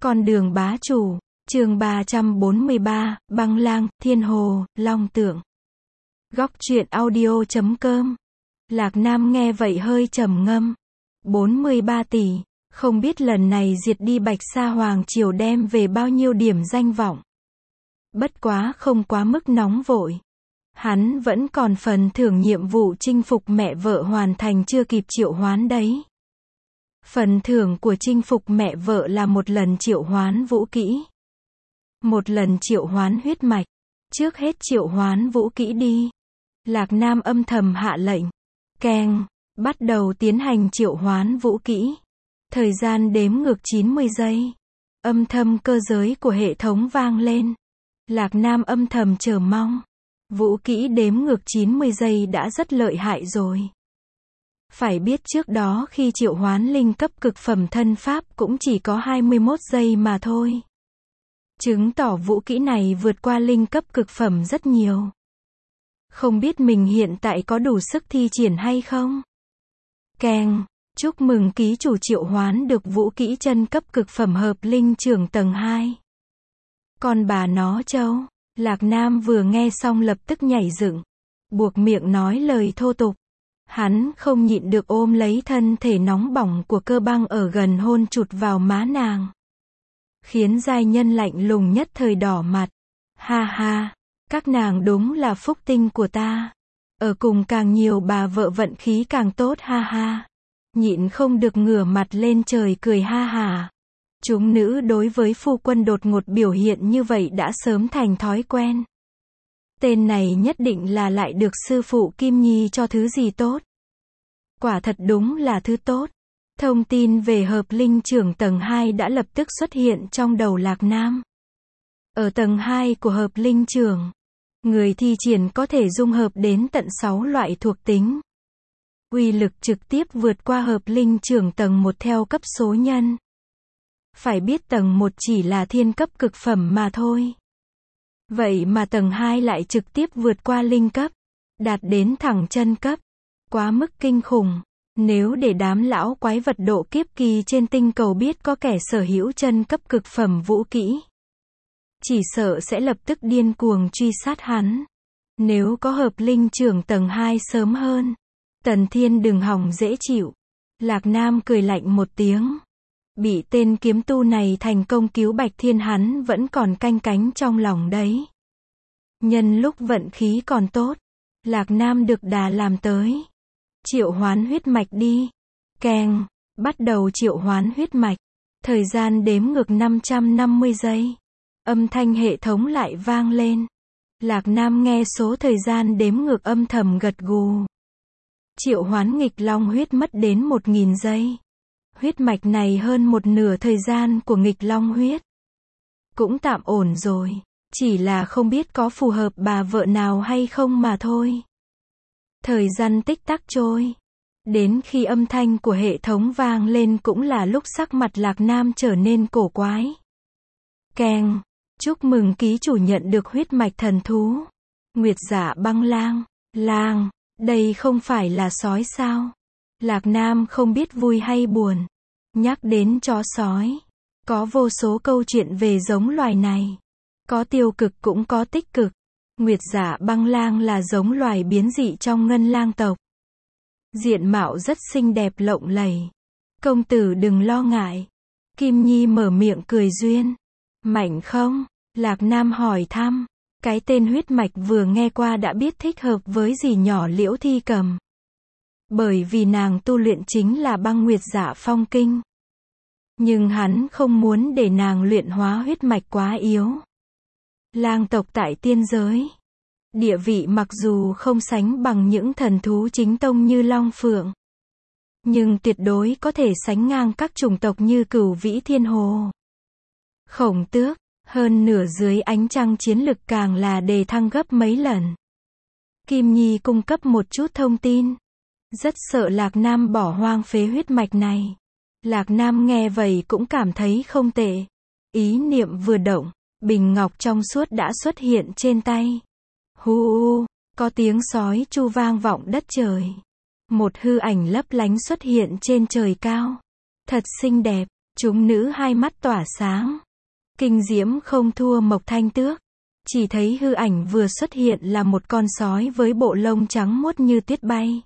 Con đường bá chủ, chương 343, Băng Lang, Thiên Hồ, Long Tượng. Góc truyện audio.com. Lạc Nam nghe vậy hơi trầm ngâm. 43 tỷ, không biết lần này diệt đi Bạch Sa Hoàng Triều đem về bao nhiêu điểm danh vọng. Bất quá không quá mức nóng vội. Hắn vẫn còn phần thưởng nhiệm vụ chinh phục mẹ vợ hoàn thành chưa kịp triệu hoán đấy. Phần thưởng của chinh phục mẹ vợ là một lần triệu hoán vũ kỹ. Một lần triệu hoán huyết mạch. Trước hết triệu hoán vũ kỹ đi. Lạc Nam âm thầm hạ lệnh. Keng, bắt đầu tiến hành triệu hoán vũ kỹ. Thời gian đếm ngược 90 giây. Âm thầm cơ giới của hệ thống vang lên. Lạc Nam âm thầm chờ mong. Vũ kỹ đếm ngược 90 giây đã rất lợi hại rồi. Phải biết trước đó khi triệu hoán linh cấp cực phẩm thân pháp cũng chỉ có 21 giây mà thôi. Chứng tỏ vũ kỹ này vượt qua linh cấp cực phẩm rất nhiều. Không biết mình hiện tại có đủ sức thi triển hay không? Keng, chúc mừng ký chủ triệu hoán được vũ kỹ chân cấp cực phẩm hợp linh trưởng tầng 2. Còn bà nó trâu, Lạc Nam vừa nghe xong lập tức nhảy dựng, buộc miệng nói lời thô tục. Hắn không nhịn được ôm lấy thân thể nóng bỏng của Cơ Băng ở gần hôn chụt vào má nàng. Khiến giai nhân lạnh lùng nhất thời đỏ mặt. Ha ha, các nàng đúng là phúc tinh của ta. Ở cùng càng nhiều bà vợ vận khí càng tốt ha ha. Nhịn không được ngửa mặt lên trời cười ha ha. Chúng nữ đối với phu quân đột ngột biểu hiện như vậy đã sớm thành thói quen. Tên này nhất định là lại được sư phụ Kim Nhi cho thứ gì tốt. Quả thật đúng là thứ tốt. Thông tin về hợp linh trưởng tầng 2 đã lập tức xuất hiện trong đầu Lạc Nam. Ở tầng 2 của hợp linh trưởng, người thi triển có thể dung hợp đến tận 6 loại thuộc tính. Uy lực trực tiếp vượt qua hợp linh trưởng tầng 1 theo cấp số nhân. Phải biết tầng 1 chỉ là thiên cấp cực phẩm mà thôi. Vậy mà tầng 2 lại trực tiếp vượt qua linh cấp, đạt đến thẳng chân cấp. Quá mức kinh khủng. Nếu để đám lão quái vật độ kiếp kỳ trên tinh cầu biết có kẻ sở hữu chân cấp cực phẩm vũ kỹ, chỉ sợ sẽ lập tức điên cuồng truy sát hắn. Nếu có hợp linh trưởng tầng 2 sớm hơn, Tần Thiên đừng hòng dễ chịu. Lạc Nam cười lạnh một tiếng. Bị tên kiếm tu này thành công cứu Bạch Thiên hắn vẫn còn canh cánh trong lòng đấy. Nhân lúc vận khí còn tốt, Lạc Nam được đà làm tới. Triệu hoán huyết mạch đi. Keng, bắt đầu triệu hoán huyết mạch. Thời gian đếm ngược 550 giây. Âm thanh hệ thống lại vang lên. Lạc Nam nghe số thời gian đếm ngược âm thầm gật gù. Triệu hoán nghịch long huyết mất đến 1000 giây. Huyết mạch này hơn một nửa thời gian của nghịch long huyết. Cũng tạm ổn rồi. Chỉ là không biết có phù hợp bà vợ nào hay không mà thôi. Thời gian tích tắc trôi. Đến khi âm thanh của hệ thống vang lên cũng là lúc sắc mặt Lạc Nam trở nên cổ quái. Keng, chúc mừng ký chủ nhận được huyết mạch thần thú. Nguyệt Dạ Băng Lang. Lang, đây không phải là sói sao? Lạc Nam không biết vui hay buồn. Nhắc đến chó sói, có vô số câu chuyện về giống loài này. Có tiêu cực cũng có tích cực. Nguyệt Dạ Băng Lang là giống loài biến dị trong ngân lang tộc. Diện mạo rất xinh đẹp lộng lẫy. Công tử đừng lo ngại. Kim Nhi mở miệng cười duyên. Mạnh không? Lạc Nam hỏi thăm. Cái tên huyết mạch vừa nghe qua đã biết thích hợp với dì nhỏ Liễu Thi Cầm. Bởi vì nàng tu luyện chính là băng nguyệt dạ phong kinh. Nhưng hắn không muốn để nàng luyện hóa huyết mạch quá yếu. Lang tộc tại tiên giới, địa vị mặc dù không sánh bằng những thần thú chính tông như Long Phượng, nhưng tuyệt đối có thể sánh ngang các chủng tộc như Cửu Vĩ Thiên Hồ, Khổng Tước, hơn nửa dưới ánh trăng chiến lực càng là đề thăng gấp mấy lần. Kim Nhi cung cấp một chút thông tin. Rất sợ Lạc Nam bỏ hoang phế huyết mạch này. Lạc Nam nghe vậy cũng cảm thấy không tệ. Ý niệm vừa động, bình ngọc trong suốt đã xuất hiện trên tay. Hu, có tiếng sói chu vang vọng đất trời. Một hư ảnh lấp lánh xuất hiện trên trời cao. Thật xinh đẹp, Chúng nữ hai mắt tỏa sáng. Kinh diễm không thua Mộc Thanh Tước. Chỉ thấy hư ảnh vừa xuất hiện là một con sói với bộ lông trắng muốt như tuyết bay.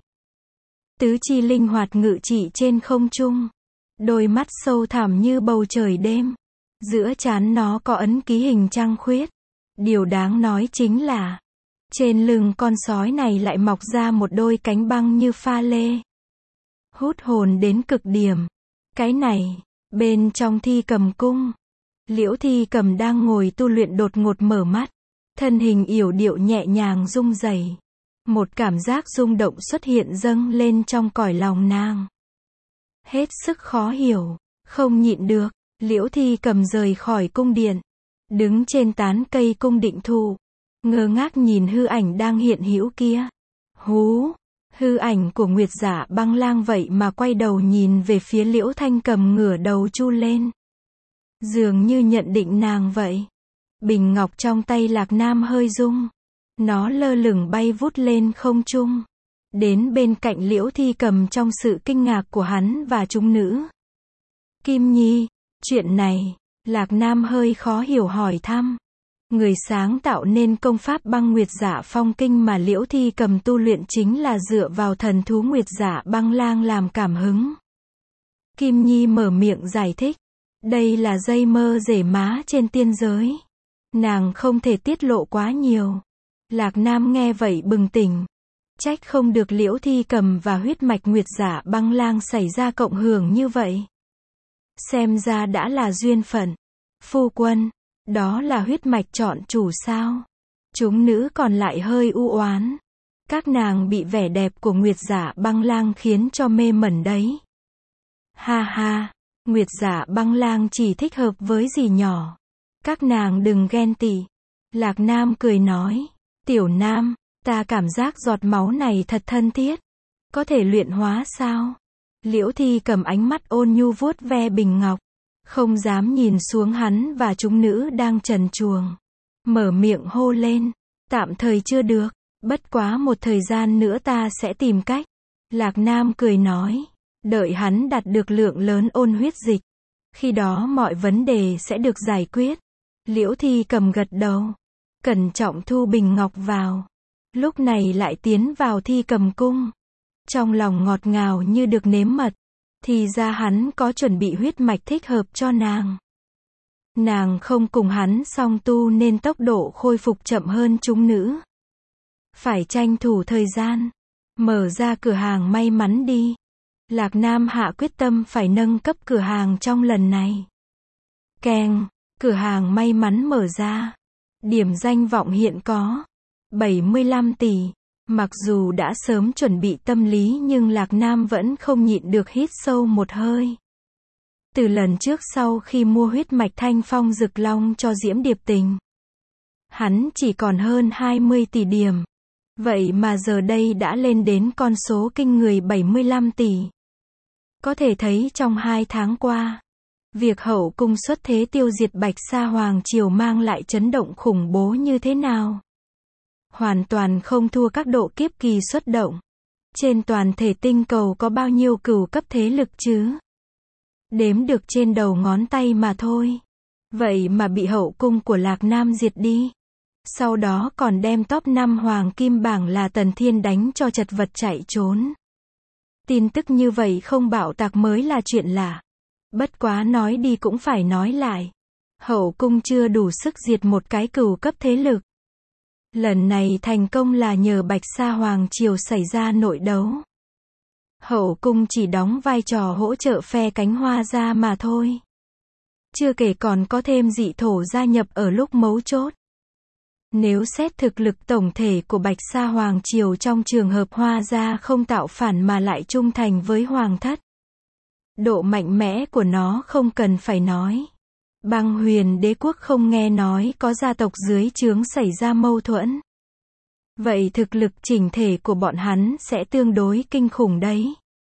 Tứ chi linh hoạt ngự trị trên không trung. Đôi mắt sâu thẳm như bầu trời đêm. Giữa trán nó có ấn ký hình trăng khuyết. Điều đáng nói chính là trên lưng con sói này lại mọc ra một đôi cánh băng như pha lê. Hút hồn đến cực điểm. Cái này, bên trong Thi Cầm cung, Liễu Thi Cầm đang ngồi tu luyện đột ngột mở mắt. Thân hình yểu điệu nhẹ nhàng rung rẩy. Một cảm giác rung động xuất hiện dâng lên trong cõi lòng nàng. Hết sức khó hiểu, không nhịn được, Liễu Thi Cầm rời khỏi cung điện. Đứng trên tán cây cung định thụ. Ngơ ngác nhìn hư ảnh đang hiện hữu kia. Hú! Hư ảnh của Nguyệt Giả Băng Lang vậy mà quay đầu nhìn về phía Liễu Thanh Cầm ngửa đầu chu lên. Dường như nhận định nàng vậy. Bình ngọc trong tay Lạc Nam hơi rung. Nó lơ lửng bay vút lên không trung. Đến bên cạnh Liễu Thi Cầm trong sự kinh ngạc của hắn và chúng nữ. Kim Nhi, chuyện này, Lạc Nam hơi khó hiểu hỏi thăm. Người sáng tạo nên công pháp băng Nguyệt Giả Phong Kinh mà Liễu Thi Cầm tu luyện chính là dựa vào thần thú Nguyệt Giả Băng Lang làm cảm hứng. Kim Nhi mở miệng giải thích. Đây là dây mơ rễ má trên tiên giới. Nàng không thể tiết lộ quá nhiều. Lạc Nam nghe vậy bừng tỉnh. Trách không được Liễu Thi Cầm và huyết mạch Nguyệt Giả Băng Lang xảy ra cộng hưởng như vậy. Xem ra đã là duyên phận. Phu quân, đó là huyết mạch chọn chủ sao? Chúng nữ còn lại hơi u oán. Các nàng bị vẻ đẹp của Nguyệt Giả Băng Lang khiến cho mê mẩn đấy. Ha ha, Nguyệt Giả Băng Lang chỉ thích hợp với dì nhỏ. Các nàng đừng ghen tị. Lạc Nam cười nói. Tiểu Nam, ta cảm giác giọt máu này thật thân thiết. Có thể luyện hóa sao? Liễu Thi Cầm ánh mắt ôn nhu vuốt ve bình ngọc. Không dám nhìn xuống hắn và chúng nữ đang trần truồng. Mở miệng hô lên. Tạm thời chưa được. Bất quá một thời gian nữa ta sẽ tìm cách. Lạc Nam cười nói. Đợi hắn đạt được lượng lớn ôn huyết dịch. Khi đó mọi vấn đề sẽ được giải quyết. Liễu Thi Cầm gật đầu. Cẩn trọng thu bình ngọc vào. Lúc này lại tiến vào Thi Cầm cung. Trong lòng ngọt ngào như được nếm mật. Thì ra hắn có chuẩn bị huyết mạch thích hợp cho nàng. Nàng không cùng hắn song tu nên tốc độ khôi phục chậm hơn chúng nữ. Phải tranh thủ thời gian. Mở ra cửa hàng may mắn đi. Lạc Nam hạ quyết tâm phải nâng cấp cửa hàng trong lần này. Keng, cửa hàng may mắn mở ra. Điểm danh vọng hiện có 75 tỷ. Mặc dù đã sớm chuẩn bị tâm lý nhưng Lạc Nam vẫn không nhịn được hít sâu một hơi. Từ lần trước sau khi mua huyết mạch Thanh Phong Dực Long cho Diễm Điệp Tình, hắn chỉ còn hơn 20 tỷ điểm. Vậy mà giờ đây đã lên đến con số kinh người 75 tỷ. Có thể thấy trong 2 tháng qua, việc hậu cung xuất thế tiêu diệt Bạch Sa Hoàng Triều mang lại chấn động khủng bố như thế nào. Hoàn toàn không thua các độ kiếp kỳ xuất động. Trên toàn thể tinh cầu có bao nhiêu cửu cấp thế lực chứ? Đếm được trên đầu ngón tay mà thôi. Vậy mà bị hậu cung của Lạc Nam diệt đi. Sau đó còn đem top 5 hoàng kim bảng là Tần Thiên đánh cho chật vật chạy trốn. Tin tức như vậy không bạo tạc mới là chuyện lạ. Bất quá nói đi cũng phải nói lại. Hậu cung chưa đủ sức diệt một cái cửu cấp thế lực. Lần này thành công là nhờ Bạch Sa Hoàng Triều xảy ra nội đấu. Hậu cung chỉ đóng vai trò hỗ trợ phe cánh Hoa Gia mà thôi. Chưa kể còn có thêm dị thổ gia nhập ở lúc mấu chốt. Nếu xét thực lực tổng thể của Bạch Sa Hoàng Triều trong trường hợp Hoa Gia không tạo phản mà lại trung thành với Hoàng thất, độ mạnh mẽ của nó không cần phải nói. Băng Huyền Đế quốc không nghe nói có gia tộc dưới trướng xảy ra mâu thuẫn. Vậy thực lực chỉnh thể của bọn hắn sẽ tương đối kinh khủng đấy.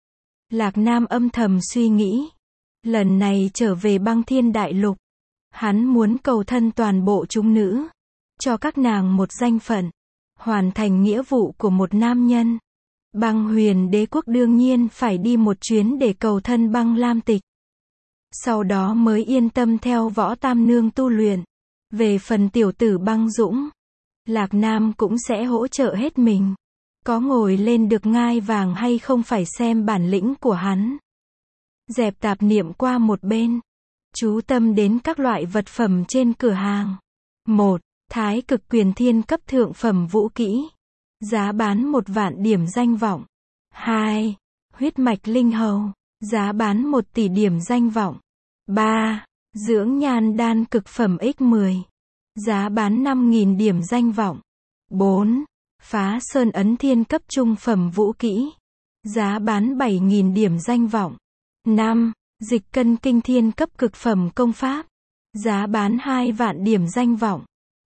Lạc Nam âm thầm suy nghĩ. Lần này trở về Băng Thiên Đại Lục, hắn muốn cầu thân toàn bộ chúng nữ, cho các nàng một danh phận, hoàn thành nghĩa vụ của một nam nhân. Băng Huyền Đế quốc đương nhiên phải đi một chuyến để cầu thân Băng Lam Tịch. Sau đó mới yên tâm theo Võ Tam Nương tu luyện. Về phần tiểu tử Băng Dũng, Lạc Nam cũng sẽ hỗ trợ hết mình. Có ngồi lên được ngai vàng hay không phải xem bản lĩnh của hắn. Dẹp tạp niệm qua một bên. Chú tâm đến các loại vật phẩm trên cửa hàng. 1. Thái cực quyền thiên cấp thượng phẩm vũ kỹ. Giá bán 1 vạn điểm danh vọng. 2. Huyết mạch linh hầu. Giá bán 1 tỷ điểm danh vọng. 3. Dưỡng nhan đan cực phẩm X10. Giá bán 5.000 điểm danh vọng. 4. Phá sơn ấn thiên cấp trung phẩm vũ kỹ. Giá bán 7.000 điểm danh vọng. 5. Dịch cân kinh thiên cấp cực phẩm công pháp. Giá bán 2 vạn điểm danh vọng.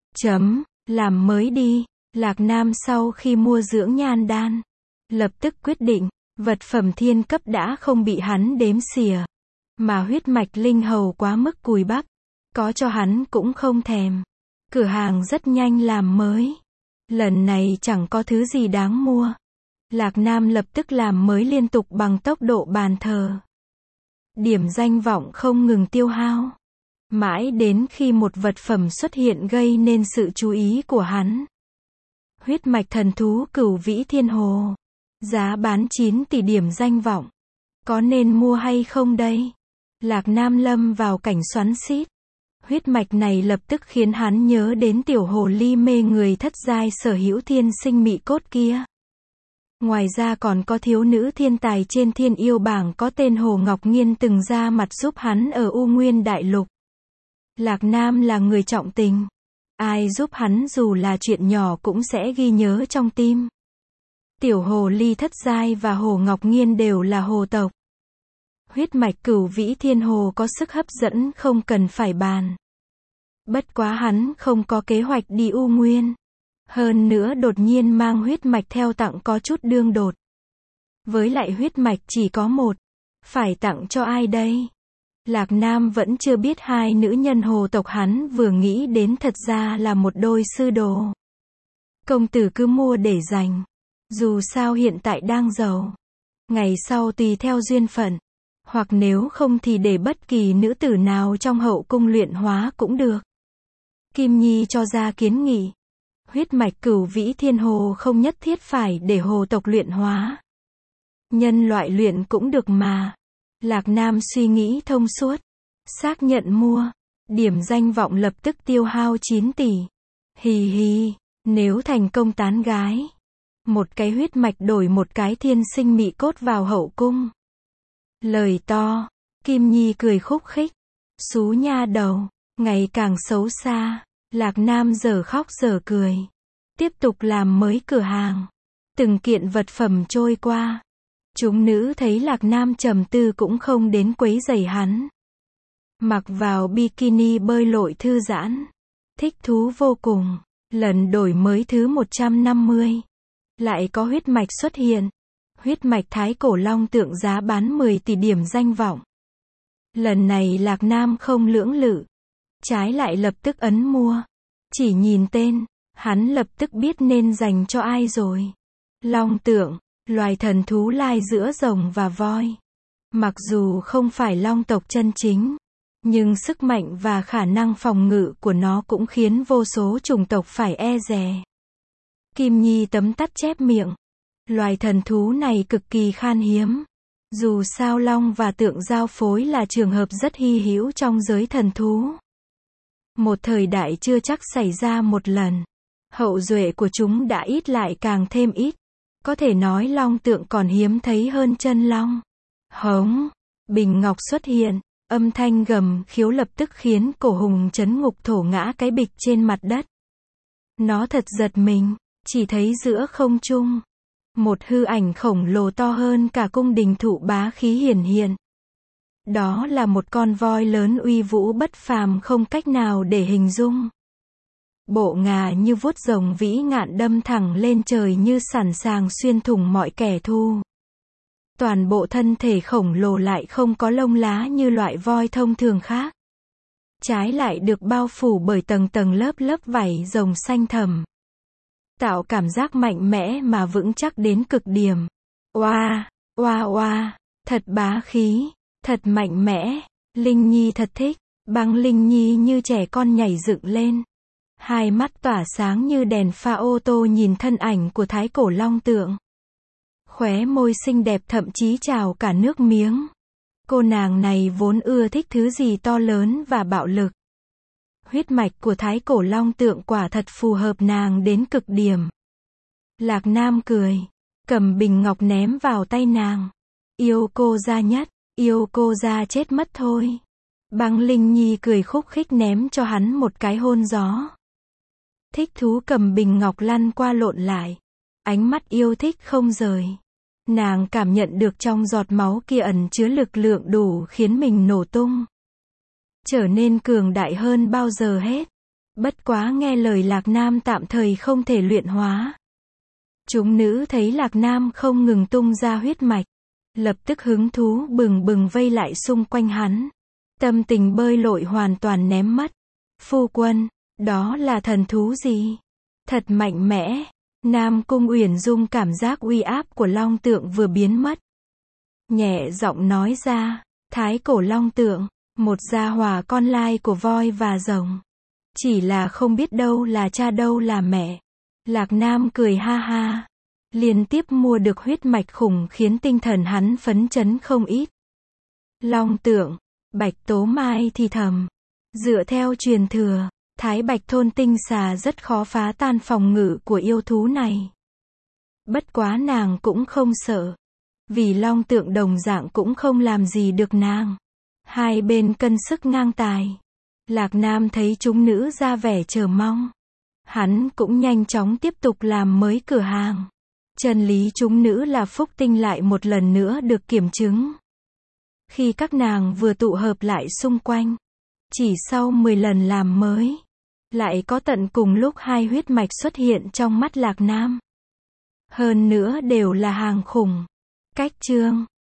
Làm mới đi. Lạc Nam sau khi mua dưỡng nhan đan, lập tức quyết định, vật phẩm thiên cấp đã không bị hắn đếm xỉa. Mà huyết mạch linh hầu quá mức cùi bắp, có cho hắn cũng không thèm. Cửa hàng rất nhanh làm mới. Lần này chẳng có thứ gì đáng mua. Lạc Nam lập tức làm mới liên tục bằng tốc độ bàn thờ. Điểm danh vọng không ngừng tiêu hao. Mãi đến khi một vật phẩm xuất hiện gây nên sự chú ý của hắn. Huyết mạch thần thú Cửu Vĩ Thiên Hồ. Giá bán 9 tỷ điểm danh vọng. Có nên mua hay không đây? Lạc Nam lâm vào cảnh xoắn xít. Huyết mạch này lập tức khiến hắn nhớ đến tiểu hồ ly mê người thất giai sở hữu thiên sinh mị cốt kia. Ngoài ra còn có thiếu nữ thiên tài trên thiên yêu bảng có tên Hồ Ngọc Nghiên từng ra mặt giúp hắn ở U Nguyên Đại Lục. Lạc Nam là người trọng tình. Ai giúp hắn dù là chuyện nhỏ cũng sẽ ghi nhớ trong tim. Tiểu hồ ly thất giai và Hồ Ngọc Nghiên đều là hồ tộc. Huyết mạch Cửu Vĩ Thiên Hồ có sức hấp dẫn không cần phải bàn. Bất quá hắn không có kế hoạch đi U Nguyên. Hơn nữa đột nhiên mang huyết mạch theo tặng có chút đương đột. Với lại huyết mạch chỉ có một. Phải tặng cho ai đây? Lạc Nam vẫn chưa biết hai nữ nhân hồ tộc hắn vừa nghĩ đến thật ra là một đôi sư đồ. Công tử cứ mua để dành. Dù sao hiện tại đang giàu. Ngày sau tùy theo duyên phận. Hoặc nếu không thì để bất kỳ nữ tử nào trong hậu cung luyện hóa cũng được. Kim Nhi cho ra kiến nghị. Huyết mạch Cửu Vĩ Thiên Hồ không nhất thiết phải để hồ tộc luyện hóa. Nhân loại luyện cũng được mà. Lạc Nam suy nghĩ thông suốt. Xác nhận mua. Điểm danh vọng lập tức tiêu hao 9 tỷ. Hì hì, nếu thành công tán gái. Một cái huyết mạch đổi một cái thiên sinh mị cốt vào hậu cung. Lời to. Kim Nhi cười khúc khích. Xú nha đầu. Ngày càng xấu xa. Lạc Nam giờ khóc giờ cười. Tiếp tục làm mới cửa hàng. Từng kiện vật phẩm trôi qua. Chúng nữ thấy Lạc Nam trầm tư cũng không đến quấy rầy hắn. Mặc vào bikini bơi lội thư giãn. Thích thú vô cùng. Lần đổi mới thứ 150. Lại có huyết mạch xuất hiện. Huyết mạch thái cổ long tượng giá bán 10 tỷ điểm danh vọng. Lần này Lạc Nam không lưỡng lự. Trái lại lập tức ấn mua. Chỉ nhìn tên, hắn lập tức biết nên dành cho ai rồi. Long tượng, loài thần thú lai giữa rồng và voi. Mặc dù không phải long tộc chân chính, nhưng sức mạnh và khả năng phòng ngự của nó cũng khiến vô số chủng tộc phải e dè. Kim Nhi tấm tắc chép miệng. Loài thần thú này cực kỳ khan hiếm. Dù sao long và tượng giao phối là trường hợp rất hy hữu trong giới thần thú. Một thời đại chưa chắc xảy ra một lần. Hậu duệ của chúng đã ít lại càng thêm ít. Có thể nói long tượng còn hiếm thấy hơn chân long. Hống. Bình ngọc xuất hiện. Âm thanh gầm khiếu lập tức khiến cổ hùng chấn ngục thổ ngã cái bịch trên mặt đất. Nó thật giật mình. Chỉ thấy giữa không trung. Một hư ảnh khổng lồ to hơn cả cung đình thụ bá khí hiển hiện. Đó là một con voi lớn uy vũ bất phàm không cách nào để hình dung. Bộ ngà như vuốt rồng vĩ ngạn đâm thẳng lên trời như sẵn sàng xuyên thủng mọi kẻ thù. Toàn bộ thân thể khổng lồ lại không có lông lá như loại voi thông thường khác. Trái lại được bao phủ bởi tầng tầng lớp lớp vảy rồng xanh thẳm. Tạo cảm giác mạnh mẽ mà vững chắc đến cực điểm. Oa, oa oa, thật bá khí, thật mạnh mẽ. Linh Nhi thật thích. Băng Linh Nhi như trẻ con nhảy dựng lên. Hai mắt tỏa sáng như đèn pha ô tô nhìn thân ảnh của thái cổ long tượng. Khóe môi xinh đẹp thậm chí trào cả nước miếng. Cô nàng này vốn ưa thích thứ gì to lớn và bạo lực. Huyết mạch của thái cổ long tượng quả thật phù hợp nàng đến cực điểm. Lạc Nam cười, cầm bình ngọc ném vào tay nàng. Yêu cô ra nhất, yêu cô ra chết mất thôi. Băng Linh Nhi cười khúc khích ném cho hắn một cái hôn gió. Thích thú cầm bình ngọc lăn qua lộn lại. Ánh mắt yêu thích không rời. Nàng cảm nhận được trong giọt máu kia ẩn chứa lực lượng đủ khiến mình nổ tung. Trở nên cường đại hơn bao giờ hết. Bất quá nghe lời Lạc Nam tạm thời không thể luyện hóa. Chúng nữ thấy Lạc Nam không ngừng tung ra huyết mạch. Lập tức hứng thú bừng bừng vây lại xung quanh hắn. Tâm tình bơi lội hoàn toàn ném mất. Phu quân, đó là thần thú gì? Thật mạnh mẽ. Nam Cung Uyển Dung cảm giác uy áp của long tượng vừa biến mất. Nhẹ giọng nói ra, thái cổ long tượng, một gia hỏa con lai của voi và rồng. Chỉ là không biết đâu là cha đâu là mẹ. Lạc Nam cười ha ha. Liên tiếp mua được huyết mạch khủng khiến tinh thần hắn phấn chấn không ít. Long tượng, Bạch Tố Mai thì thầm. Dựa theo truyền thừa, Thái Bạch thôn tinh xà rất khó phá tan phòng ngự của yêu thú này. Bất quá nàng cũng không sợ. Vì long tượng đồng dạng cũng không làm gì được nàng. Hai bên cân sức ngang tài. Lạc Nam thấy chúng nữ ra vẻ chờ mong. Hắn cũng nhanh chóng tiếp tục làm mới cửa hàng. Chân lý chúng nữ là phúc tinh lại một lần nữa được kiểm chứng. Khi các nàng vừa tụ hợp lại xung quanh, chỉ sau 10 lần làm mới, lại có tận cùng lúc hai huyết mạch xuất hiện trong mắt Lạc Nam. Hơn nữa đều là hàng khủng. Cách chương